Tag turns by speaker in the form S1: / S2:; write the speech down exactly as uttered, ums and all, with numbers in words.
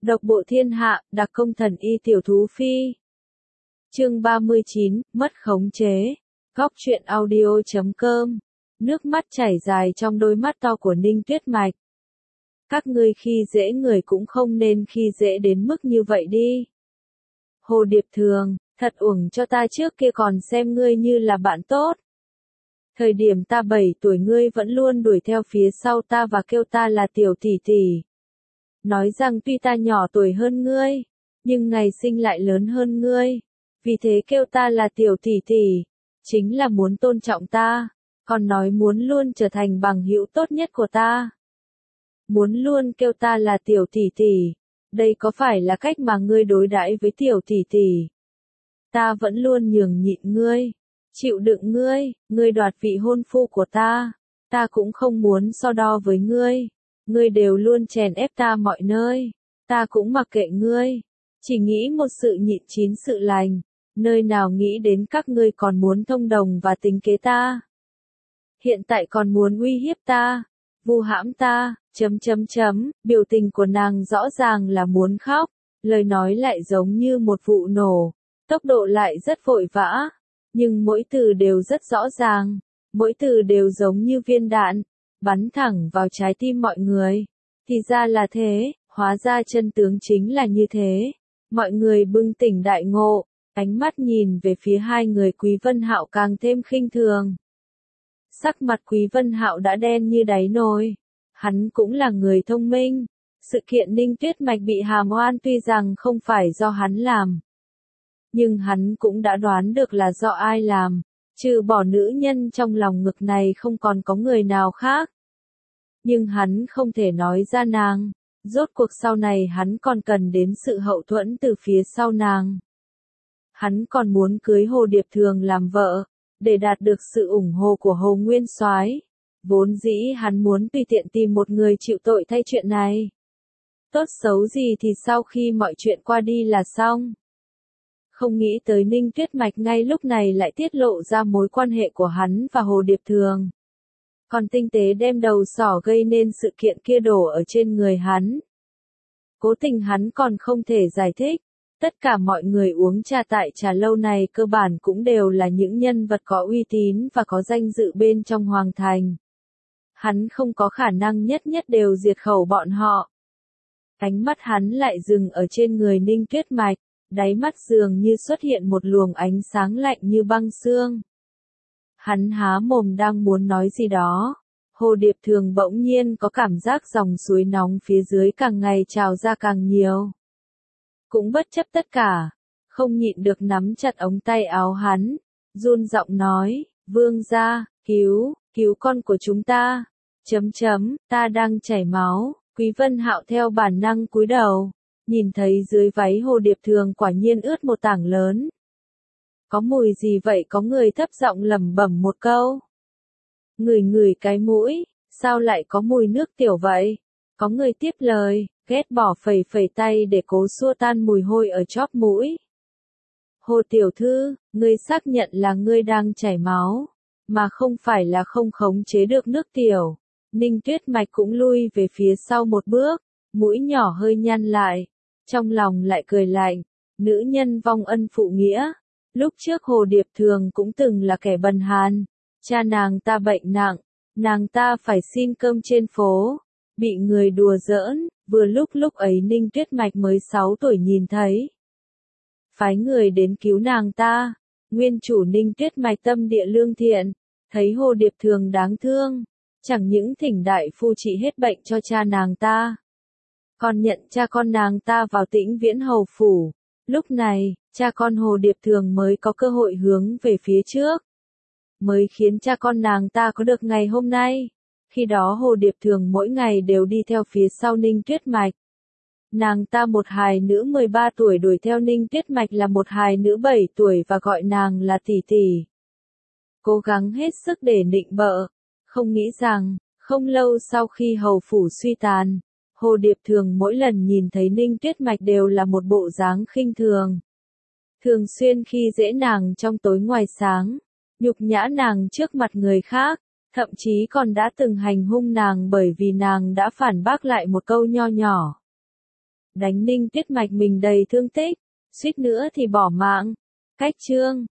S1: Độc bộ thiên hạ, đặc công thần y tiểu thú phi. Chương ba mươi chín, mất khống chế. Góc truyện audio chấm com. Nước mắt chảy dài trong đôi mắt to của Ninh Tuyết Mạch. Các ngươi khi dễ người cũng không nên khi dễ đến mức như vậy đi. Hồ Điệp Thường, thật uổng cho ta trước kia còn xem ngươi như là bạn tốt. Thời điểm ta bảy tuổi ngươi vẫn luôn đuổi theo phía sau ta và kêu ta là tiểu tỷ tỷ. Nói rằng tuy ta nhỏ tuổi hơn ngươi, nhưng ngày sinh lại lớn hơn ngươi. Vì thế kêu ta là tiểu tỷ tỷ, chính là muốn tôn trọng ta, còn nói muốn luôn trở thành bằng hữu tốt nhất của ta. Muốn luôn kêu ta là tiểu tỷ tỷ, đây có phải là cách mà ngươi đối đãi với tiểu tỷ tỷ? Ta vẫn luôn nhường nhịn ngươi, chịu đựng ngươi, ngươi đoạt vị hôn phu của ta, ta cũng không muốn so đo với ngươi. Ngươi đều luôn chèn ép ta mọi nơi, ta cũng mặc kệ ngươi, chỉ nghĩ một sự nhịn chín sự lành, nơi nào nghĩ đến các ngươi còn muốn thông đồng và tính kế ta. Hiện tại còn muốn uy hiếp ta, vu hãm ta, chấm chấm chấm, biểu tình của nàng rõ ràng là muốn khóc, lời nói lại giống như một vụ nổ, tốc độ lại rất vội vã, nhưng mỗi từ đều rất rõ ràng, mỗi từ đều giống như viên đạn, bắn thẳng vào trái tim mọi người. Thì ra là thế, hóa ra chân tướng chính là như thế. Mọi người bừng tỉnh đại ngộ, ánh mắt nhìn về phía hai người Quý Vân Hạo càng thêm khinh thường. Sắc mặt Quý Vân Hạo đã đen như đáy nồi. Hắn cũng là người thông minh. Sự kiện Ninh Tuyết Mạch bị hàm oan tuy rằng không phải do hắn làm, nhưng hắn cũng đã đoán được là do ai làm. Trừ bỏ nữ nhân trong lòng ngực này không còn có người nào khác. Nhưng hắn không thể nói ra nàng. Rốt cuộc sau này hắn còn cần đến sự hậu thuẫn từ phía sau nàng. Hắn còn muốn cưới Hồ Điệp Thường làm vợ, để đạt được sự ủng hộ của Hồ Nguyên Soái. Vốn dĩ hắn muốn tùy tiện tìm một người chịu tội thay chuyện này. Tốt xấu gì thì sau khi mọi chuyện qua đi là xong. Không nghĩ tới Ninh Tuyết Mạch ngay lúc này lại tiết lộ ra mối quan hệ của hắn và Hồ Điệp Thường. Còn tinh tế đem đầu sỏ gây nên sự kiện kia đổ ở trên người hắn. Cố tình hắn còn không thể giải thích. Tất cả mọi người uống trà tại trà lâu này cơ bản cũng đều là những nhân vật có uy tín và có danh dự bên trong hoàng thành. Hắn không có khả năng nhất nhất đều diệt khẩu bọn họ. Ánh mắt hắn lại dừng ở trên người Ninh Tuyết Mạch. Đáy mắt dường như xuất hiện một luồng ánh sáng lạnh như băng xương. Hắn há mồm đang muốn nói gì đó. Hồ Điệp Thường bỗng nhiên có cảm giác dòng suối nóng phía dưới càng ngày trào ra càng nhiều. Cũng bất chấp tất cả, không nhịn được nắm chặt ống tay áo hắn, run giọng nói, vương gia, cứu, cứu con của chúng ta, chấm chấm, ta đang chảy máu. Quý Vân Hạo theo bản năng cúi đầu. Nhìn thấy dưới váy Hồ Điệp Thường quả nhiên ướt một tảng lớn. Có mùi gì vậy? Có người thấp giọng lẩm bẩm một câu. Ngửi ngửi cái mũi, sao lại có mùi nước tiểu vậy? Có người tiếp lời, ghét bỏ phẩy phẩy tay để cố xua tan mùi hôi ở chóp mũi. Hồ tiểu thư, ngươi xác nhận là ngươi đang chảy máu, mà không phải là không khống chế được nước tiểu. Ninh Tuyết Mạch cũng lui về phía sau một bước, mũi nhỏ hơi nhăn lại. Trong lòng lại cười lạnh, nữ nhân vong ân phụ nghĩa. Lúc trước Hồ Điệp Thường cũng từng là kẻ bần hàn. Cha nàng ta bệnh nặng, nàng ta phải xin cơm trên phố, bị người đùa giỡn, vừa lúc lúc ấy Ninh Tuyết Mạch mới sáu tuổi nhìn thấy. Phái người đến cứu nàng ta, nguyên chủ Ninh Tuyết Mạch tâm địa lương thiện, thấy Hồ Điệp Thường đáng thương, chẳng những thỉnh đại phu trị hết bệnh cho cha nàng ta, còn nhận cha con nàng ta vào Tĩnh Viễn hầu phủ. Lúc này, cha con Hồ Điệp Thường mới có cơ hội hướng về phía trước, mới khiến cha con nàng ta có được ngày hôm nay. Khi đó Hồ Điệp Thường mỗi ngày đều đi theo phía sau Ninh Tuyết Mạch. Nàng ta một hài nữ mười ba tuổi đuổi theo Ninh Tuyết Mạch là một hài nữ bảy tuổi và gọi nàng là tỷ tỷ. Cố gắng hết sức để nịnh bợ, không nghĩ rằng, không lâu sau khi hầu phủ suy tàn, Hồ Điệp Thường mỗi lần nhìn thấy Ninh Tuyết Mạch đều là một bộ dáng khinh thường. Thường xuyên khi dễ nàng trong tối ngoài sáng, nhục nhã nàng trước mặt người khác, thậm chí còn đã từng hành hung nàng bởi vì nàng đã phản bác lại một câu nho nhỏ. đánh Ninh Tuyết Mạch mình đầy thương tích, suýt nữa thì bỏ mạng. Cách chương